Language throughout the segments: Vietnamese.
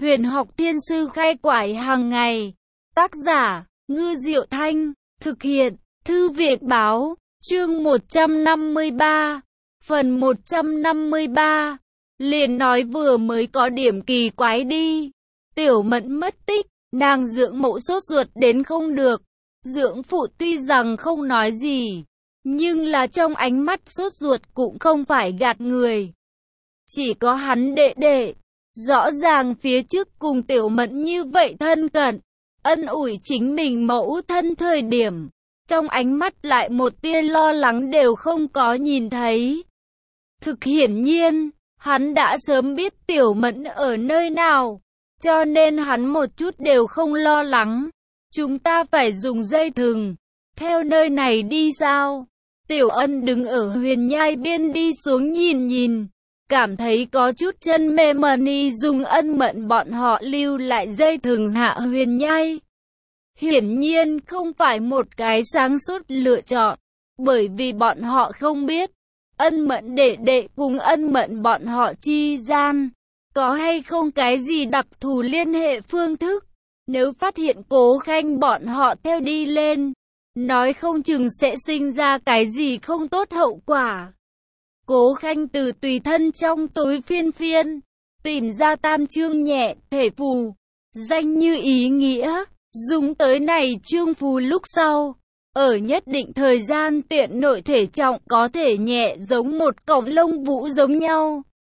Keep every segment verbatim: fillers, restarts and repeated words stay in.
Huyền học thiên sư khai quải hàng ngày. Tác giả, Ngư Diệu Thanh. Thực hiện, Thư viện Báo. Chương một trăm năm mươi ba. Phần một trăm năm mươi ba. Liền nói vừa mới có điểm kỳ quái đi. Tiểu Mẫn mất tích, nàng dưỡng mẫu sốt ruột đến không được. Dưỡng phụ tuy rằng không nói gì, nhưng là trong ánh mắt sốt ruột cũng không phải gạt người. Chỉ có hắn đệ đệ, rõ ràng phía trước cùng Tiểu Mẫn như vậy thân cận, ân ủi chính mình mẫu thân thời điểm, trong ánh mắt lại một tia lo lắng đều không có nhìn thấy. Thực hiển nhiên, hắn đã sớm biết Tiểu Mẫn ở nơi nào, cho nên hắn một chút đều không lo lắng. Chúng ta phải dùng dây thừng, theo nơi này đi sao? Tiểu Ân đứng ở huyền nhai biên đi xuống nhìn nhìn, cảm thấy có chút chân mê mẩn, dùng Ân Mẫn bọn họ lưu lại dây thừng hạ huyền nhai. Hiển nhiên không phải một cái sáng suốt lựa chọn, bởi vì bọn họ không biết, Ân Mẫn đệ đệ cùng Ân Mẫn bọn họ chi gian, có hay không cái gì đặc thù liên hệ phương thức. Nếu phát hiện Cố Khanh bọn họ theo đi lên, nói không chừng sẽ sinh ra cái gì không tốt hậu quả. Cố Khanh từ tùy thân trong túi phiên phiên, tìm ra tam chương nhẹ thể phù, danh như ý nghĩa, dùng tới này chương phù lúc sau, ở nhất định thời gian tiện nội thể trọng có thể nhẹ giống một cọng lông vũ giống nhau.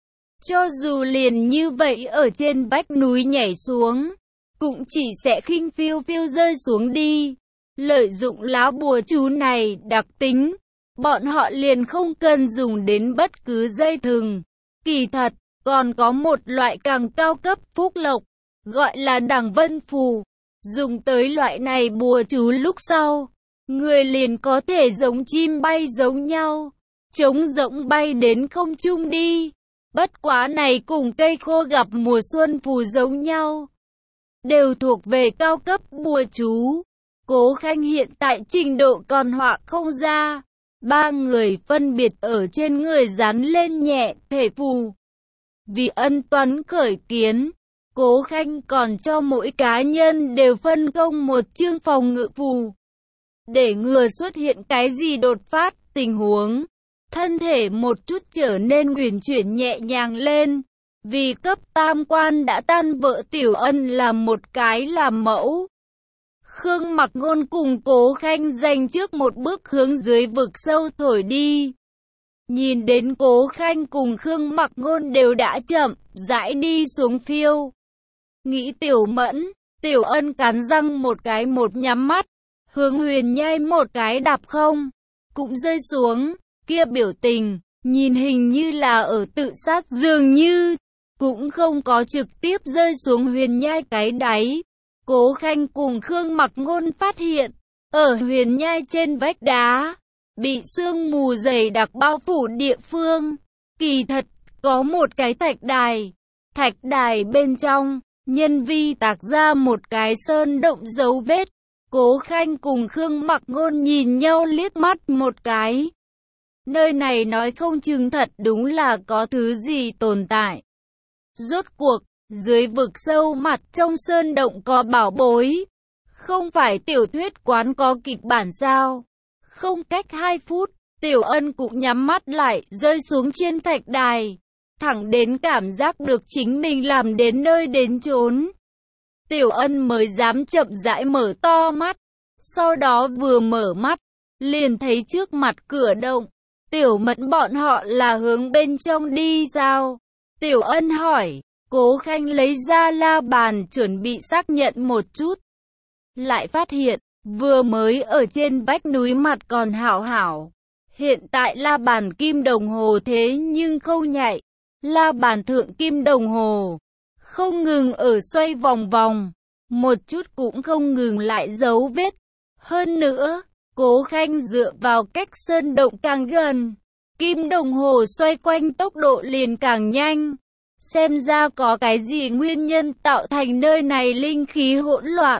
Cho dù liền như vậy ở trên vách núi nhảy xuống, cũng chỉ sẽ khinh phiêu phiêu rơi xuống đi. Lợi dụng lá bùa chú này đặc tính, bọn họ liền không cần dùng đến bất cứ dây thừng. Kỳ thật, còn có một loại càng cao cấp phúc lộc, gọi là đằng vân phù. Dùng tới loại này bùa chú lúc sau, người liền có thể giống chim bay giống nhau, trống rỗng bay đến không trung đi. Bất quá này cùng cây khô gặp mùa xuân phù giống nhau, đều thuộc về cao cấp bùa chú. Cố Khanh hiện tại trình độ còn họa không ra. Ba người phân biệt ở trên người dán lên nhẹ thể phù. Vì ân toán khởi kiến, Cố Khanh còn cho mỗi cá nhân đều phân công một chương phòng ngự phù. Để ngừa xuất hiện cái gì đột phát tình huống, thân thể một chút trở nên uyển chuyển nhẹ nhàng lên. Vì cấp tam quan đã tan vỡ Tiểu Ân làm một cái làm mẫu. Khương Mặc Ngôn cùng Cố Khanh dành trước một bước hướng dưới vực sâu thổi đi. Nhìn đến Cố Khanh cùng Khương Mặc Ngôn đều đã chậm rãi đi xuống phiêu. Nghĩ Tiểu Mẫn, Tiểu Ân cắn răng một cái một nhắm mắt, hướng huyền nhai một cái đạp không, cũng rơi xuống, kia biểu tình, nhìn hình như là ở tự sát dường như, cũng không có trực tiếp rơi xuống huyền nhai cái đáy. Cố Khanh cùng Khương Mặc Ngôn phát hiện, ở huyền nhai trên vách đá, bị sương mù dày đặc bao phủ địa phương, kỳ thật, có một cái thạch đài. Thạch đài bên trong, nhân vi tạc ra một cái sơn động dấu vết. Cố Khanh cùng Khương Mặc Ngôn nhìn nhau liếc mắt một cái. Nơi này nói không chừng thật đúng là có thứ gì tồn tại. Rốt cuộc, dưới vực sâu mặt trong sơn động có bảo bối. Không phải tiểu thuyết quán có kịch bản sao? Không cách hai phút, Tiểu Ân cũng nhắm mắt lại, rơi xuống trên thạch đài. Thẳng đến cảm giác được chính mình làm đến nơi đến chốn. Tiểu Ân mới dám chậm rãi mở to mắt. Sau đó vừa mở mắt, liền thấy trước mặt cửa động. Tiểu Mẫn bọn họ là hướng bên trong đi sao? Tiểu Ân hỏi. Cố Khanh lấy ra la bàn chuẩn bị xác nhận một chút. Lại phát hiện, vừa mới ở trên vách núi mặt còn hảo hảo. Hiện tại la bàn kim đồng hồ thế nhưng không nhạy. La bàn thượng kim đồng hồ, không ngừng ở xoay vòng vòng. Một chút cũng không ngừng lại dấu vết. Hơn nữa, Cố Khanh dựa vào cách sơn động càng gần, kim đồng hồ xoay quanh tốc độ liền càng nhanh. Xem ra có cái gì nguyên nhân tạo thành nơi này linh khí hỗn loạn,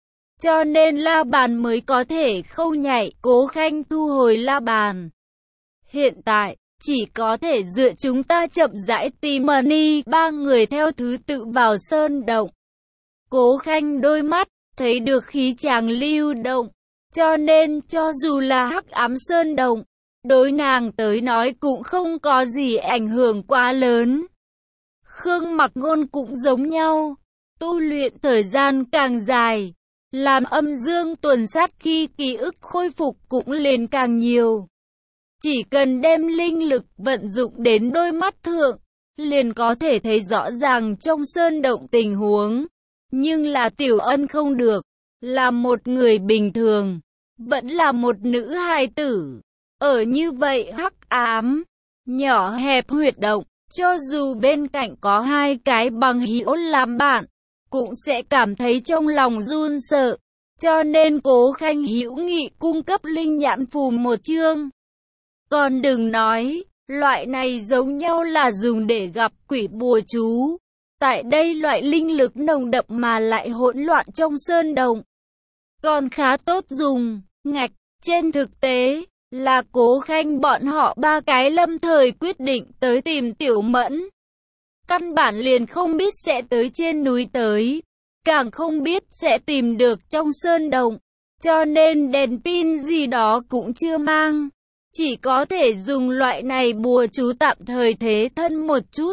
cho nên la bàn mới có thể không nhảy. Cố Khanh thu hồi la bàn. Hiện tại, chỉ có thể dựa chúng ta chậm rãi tìm Mani. Ba người theo thứ tự vào sơn động. Cố Khanh đôi mắt, thấy được khí chàng lưu động, cho nên cho dù là hắc ám sơn động, đối nàng tới nói cũng không có gì ảnh hưởng quá lớn. Khương Mặc Ngôn cũng giống nhau, tu luyện thời gian càng dài, làm âm dương tuần sát khi ký ức khôi phục cũng liền càng nhiều. Chỉ cần đem linh lực vận dụng đến đôi mắt thượng, liền có thể thấy rõ ràng trong sơn động tình huống. Nhưng là Tiểu Ân không được, là một người bình thường, vẫn là một nữ hài tử. Ở như vậy hắc ám, nhỏ hẹp huyệt động, cho dù bên cạnh có hai cái bằng hữu làm bạn, cũng sẽ cảm thấy trong lòng run sợ. Cho nên Cố Khanh hữu nghị cung cấp linh nhãn phù một chương. Còn đừng nói, loại này giống nhau là dùng để gặp quỷ bùa chú. Tại đây loại linh lực nồng đậm mà lại hỗn loạn trong sơn động, còn khá tốt dùng. Ngạch, trên thực tế, là Cố Khanh bọn họ ba cái lâm thời quyết định tới tìm Tiểu Mẫn. Căn bản liền không biết sẽ tới trên núi tới, càng không biết sẽ tìm được trong sơn động, cho nên đèn pin gì đó cũng chưa mang. Chỉ có thể dùng loại này bùa chú tạm thời thế thân một chút.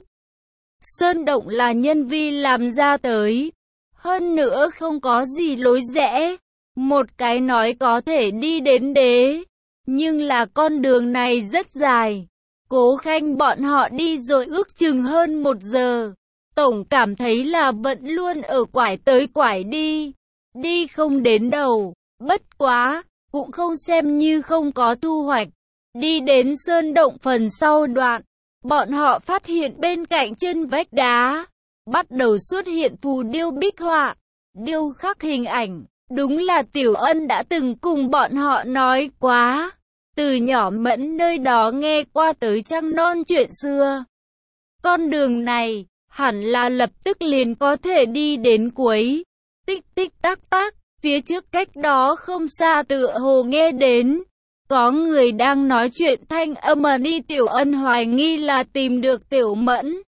Sơn động là nhân vi làm ra tới, hơn nữa không có gì lối rẽ, một cái nói có thể đi đến đế, nhưng là con đường này rất dài. Cố Khanh bọn họ đi rồi ước chừng hơn một giờ, tổng cảm thấy là vẫn luôn ở quải tới quải đi, đi không đến đầu, bất quá, cũng không xem như không có thu hoạch. Đi đến sơn động phần sau đoạn, bọn họ phát hiện bên cạnh chân vách đá, bắt đầu xuất hiện phù điêu bích họa, điêu khắc hình ảnh. Đúng là Tiểu Ân đã từng cùng bọn họ nói quá, từ nhỏ Mẫn nơi đó nghe qua tới trăng non chuyện xưa. Con đường này, hẳn là lập tức liền có thể đi đến cuối. Tích tích tắc tắc, phía trước cách đó không xa tựa hồ nghe đến có người đang nói chuyện thanh âm đi. Tiểu Ân hoài nghi là tìm được Tiểu Mẫn.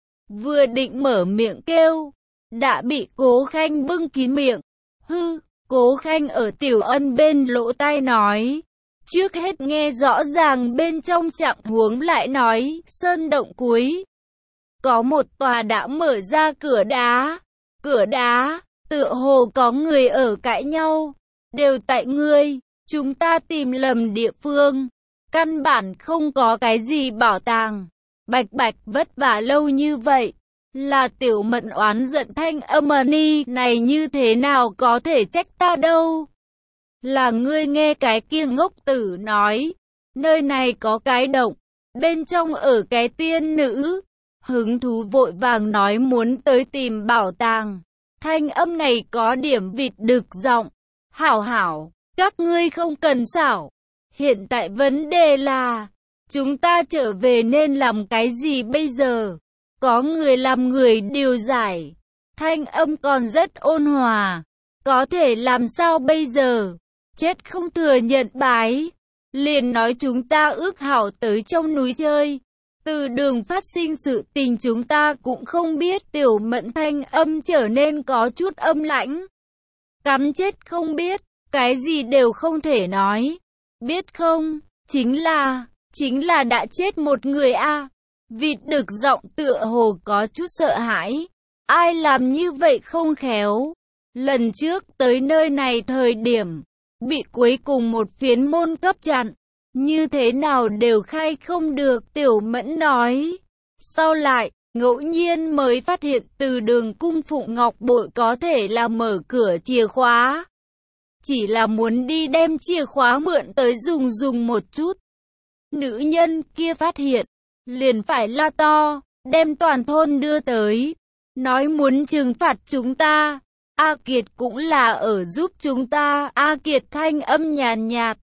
Vừa định mở miệng kêu, đã bị Cố Khanh bưng kín miệng. Hư, Cố Khanh ở Tiểu Ân bên lỗ tai nói. Trước hết nghe rõ ràng bên trong trạng huống lại nói, sơn động cuối. Có một tòa đã mở ra cửa đá. Cửa đá, tựa hồ có người ở cãi nhau. Đều tại ngươi. Chúng ta tìm lầm địa phương, căn bản không có cái gì bảo tàng. Bạch bạch vất vả lâu như vậy, là Tiểu Mẫn oán giận thanh âm ni này như thế nào có thể trách ta đâu. Là ngươi nghe cái kia ngốc tử nói, nơi này có cái động, bên trong ở cái tiên nữ. Hứng thú vội vàng nói muốn tới tìm bảo tàng. Thanh âm này có điểm vịt đực giọng. Hảo hảo. Các ngươi không cần xảo. Hiện tại vấn đề là, chúng ta trở về nên làm cái gì bây giờ? Có người làm người điều giải. Thanh âm còn rất ôn hòa. Có thể làm sao bây giờ? Chết không thừa nhận bái. Liền nói chúng ta ước hảo tới trong núi chơi. Từ đường phát sinh sự tình chúng ta cũng không biết. Tiểu Mẫn thanh âm trở nên có chút âm lãnh. Cắn chết không biết. Cái gì đều không thể nói. Biết không, chính là, chính là đã chết một người a. À. Vịt đực giọng tựa hồ có chút sợ hãi. Ai làm như vậy không khéo. Lần trước tới nơi này thời điểm, bị cuối cùng một phiến môn cấp chặn. Như thế nào đều khai không được. Tiểu Mẫn nói. Sau lại, ngẫu nhiên mới phát hiện từ đường cung phụng ngọc bội có thể là mở cửa chìa khóa. Chỉ là muốn đi đem chìa khóa mượn tới dùng dùng một chút. Nữ nhân kia phát hiện, liền phải la to, đem toàn thôn đưa tới. Nói muốn trừng phạt chúng ta. A Kiệt cũng là ở giúp chúng ta. A Kiệt thanh âm nhàn nhạt.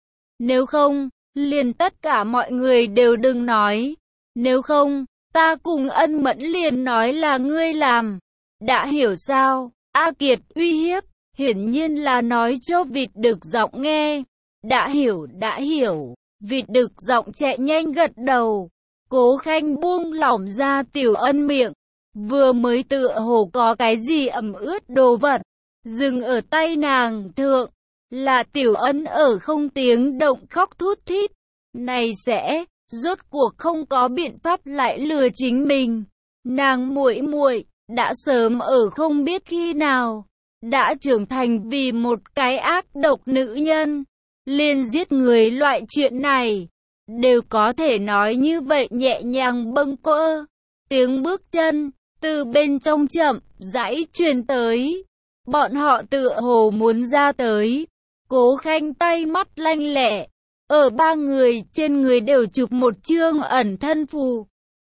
Nếu không, liền tất cả mọi người đều đừng nói. Nếu không, ta cùng Ân Mẫn liền nói là ngươi làm. Đã hiểu sao? A Kiệt uy hiếp. Hiển nhiên là nói cho vịt đực giọng nghe. Đã hiểu, đã hiểu. Vịt đực giọng chạy nhanh gật đầu. Cố Khanh buông lỏng ra Tiểu Ân miệng. Vừa mới tựa hồ có cái gì ẩm ướt đồ vật. Dừng ở tay nàng thượng. Là Tiểu Ân ở không tiếng động khóc thút thít. Này sẽ, rốt cuộc không có biện pháp lại lừa chính mình. Nàng muội muội đã sớm ở không biết khi nào. Đã trưởng thành vì một cái ác độc nữ nhân. Liền giết người loại chuyện này. Đều có thể nói như vậy nhẹ nhàng bâng quơ. Tiếng bước chân, từ bên trong chậm, rãi truyền tới. Bọn họ tựa hồ muốn ra tới. Cố Khanh tay mắt lanh lẹ. Ở ba người trên người đều chụp một chương ẩn thân phù.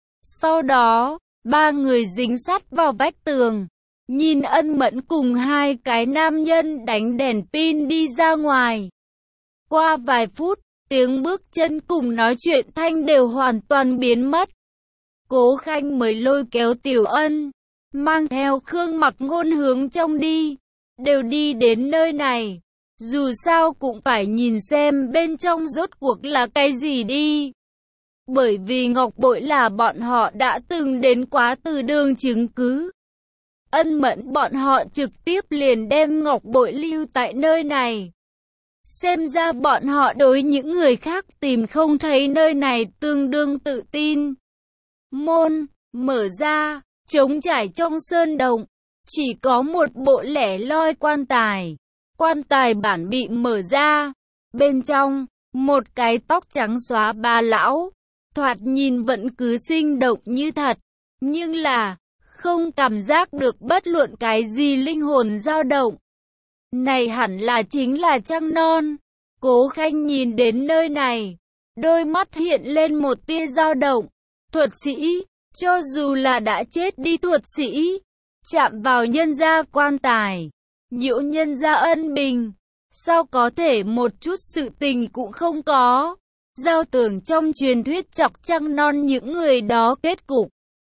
Sau đó, ba người dính sát vào vách tường. Nhìn Ân Mẫn cùng hai cái nam nhân đánh đèn pin đi ra ngoài. Qua vài phút, tiếng bước chân cùng nói chuyện thanh đều hoàn toàn biến mất. Cố Khanh mới lôi kéo Tiểu Ân, mang theo Khương Mặc Ngôn hướng trong đi. Đều đi đến nơi này. Dù sao cũng phải nhìn xem bên trong rốt cuộc là cái gì đi. Bởi vì ngọc bội là bọn họ đã từng đến quá từ đường chứng cứ. Ân Mẫn bọn họ trực tiếp liền đem ngọc bội lưu tại nơi này. Xem ra bọn họ đối những người khác tìm không thấy nơi này tương đương tự tin. Môn, mở ra, trống trải trong sơn động. Chỉ có một bộ lẻ loi quan tài. Quan tài bản bị mở ra. Bên trong, một cái tóc trắng xóa bà lão. Thoạt nhìn vẫn cứ sinh động như thật. Nhưng là, không cảm giác được bất luận cái gì linh hồn dao động. Này hẳn là chính là trăng non. Cố Khanh nhìn đến nơi này. Đôi mắt hiện lên một tia dao động. Thuật sĩ, cho dù là đã chết đi thuật sĩ. Chạm vào nhân gia quan tài. Nhiễu nhân gia ân bình. Sao có thể một chút sự tình cũng không có. Giao tưởng trong truyền thuyết chọc trăng non những người đó kết cục.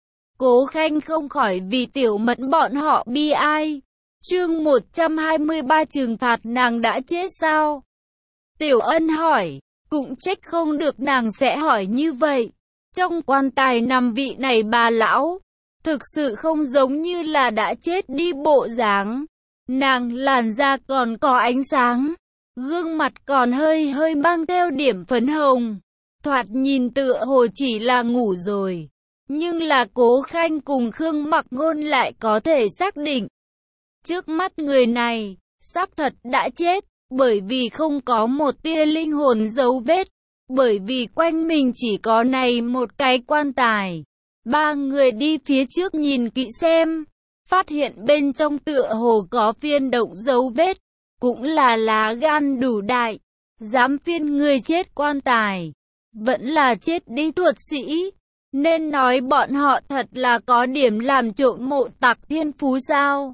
Cố Khanh không khỏi vì Tiểu Mẫn bọn họ bi ai. Chương một trăm hai mươi ba trừng phạt nàng đã chết sao? Tiểu Ân hỏi, cũng trách không được nàng sẽ hỏi như vậy. Trong quan tài nằm vị này bà lão, thực sự không giống như là đã chết đi bộ dáng. Nàng làn da còn có ánh sáng, gương mặt còn hơi hơi mang theo điểm phấn hồng. Thoạt nhìn tựa hồ chỉ là ngủ rồi. Nhưng là Cố Khanh cùng Khương Mặc Ngôn lại có thể xác định. Trước mắt người này, xác thật đã chết, bởi vì không có một tia linh hồn dấu vết. Bởi vì quanh mình chỉ có này một cái quan tài. Ba người đi phía trước nhìn kỹ xem. Phát hiện bên trong tựa hồ có phiên động dấu vết. Cũng là lá gan đủ đại. Dám phiên người chết quan tài. Vẫn là chết đi thuật sĩ. Nên nói bọn họ thật là có điểm làm trộm mộ tặc thiên phú sao.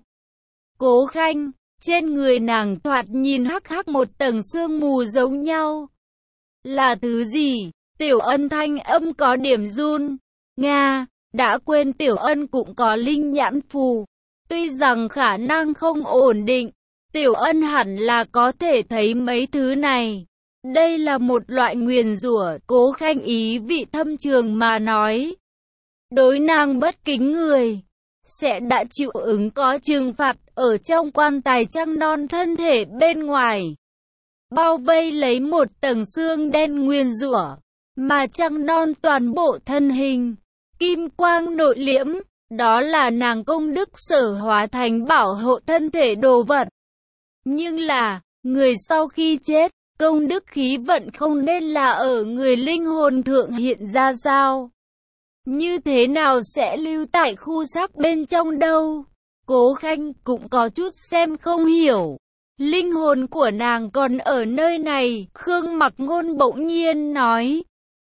Cố Khanh, trên người nàng thoạt nhìn hắc hắc một tầng sương mù giống nhau. Là thứ gì? Tiểu Ân thanh âm có điểm run. Nga, đã quên Tiểu Ân cũng có linh nhãn phù. Tuy rằng khả năng không ổn định, Tiểu Ân hẳn là có thể thấy mấy thứ này. Đây là một loại nguyền rủa. Cố Khanh ý vị thâm trường mà nói. Đối nàng bất kính người, sẽ đã chịu ứng có trừng phạt ở trong quan tài trăng non thân thể bên ngoài. Bao vây lấy một tầng xương đen nguyền rủa, mà trăng non toàn bộ thân hình, kim quang nội liễm, đó là nàng công đức sở hóa thành bảo hộ thân thể đồ vật. Nhưng là, người sau khi chết, công đức khí vận không nên là ở người linh hồn thượng hiện ra sao? Như thế nào sẽ lưu tại khu xác bên trong đâu? Cố Khanh cũng có chút xem không hiểu. Linh hồn của nàng còn ở nơi này, Khương Mặc Ngôn bỗng nhiên nói.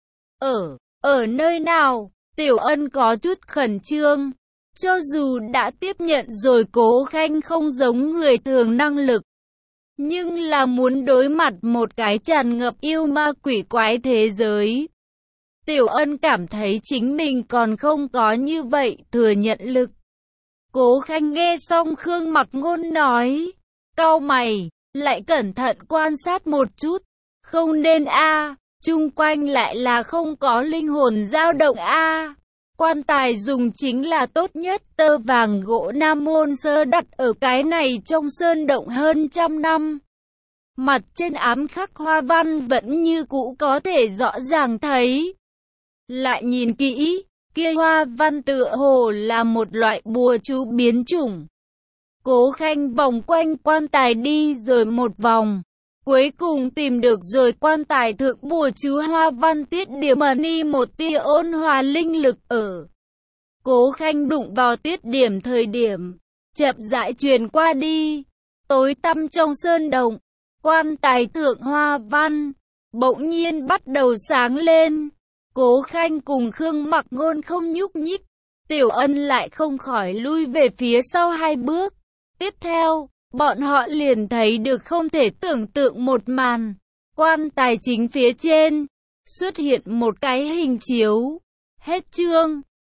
Ở, ở nơi nào? Tiểu Ân có chút khẩn trương. Cho dù đã tiếp nhận rồi Cố Khanh không giống người thường năng lực. Nhưng là muốn đối mặt một cái tràn ngập yêu ma quỷ quái thế giới. Tiểu Ân cảm thấy chính mình còn không có như vậy thừa nhận lực. Cố Khanh nghe xong Khương Mặc Ngôn nói. Cau mày, lại cẩn thận quan sát một chút. Không nên a, chung quanh lại là không có linh hồn dao động a. Quan tài dùng chính là tốt nhất tơ vàng gỗ Nam Môn Sơ đặt ở cái này trong sơn động hơn trăm năm. Mặt trên ám khắc hoa văn vẫn như cũ có thể rõ ràng thấy. Lại nhìn kỹ, kia hoa văn tựa hồ là một loại bùa chú biến chủng. Cố Khanh vòng quanh quan tài đi rồi một vòng. Cuối cùng tìm được rồi quan tài thượng bùa chú hoa văn tiết điểm ẩn đi một tia ôn hòa linh lực ở. Cố Khanh đụng vào tiết điểm thời điểm, chậm rãi truyền qua đi. Tối tăm trong sơn động, quan tài thượng hoa văn, bỗng nhiên bắt đầu sáng lên. Cố Khanh cùng Khương Mặc Ngôn không nhúc nhích, Tiểu Ân lại không khỏi lui về phía sau hai bước. Tiếp theo, bọn họ liền thấy được không thể tưởng tượng một màn. Quan tài chính phía trên, xuất hiện một cái hình chiếu. Hết chương.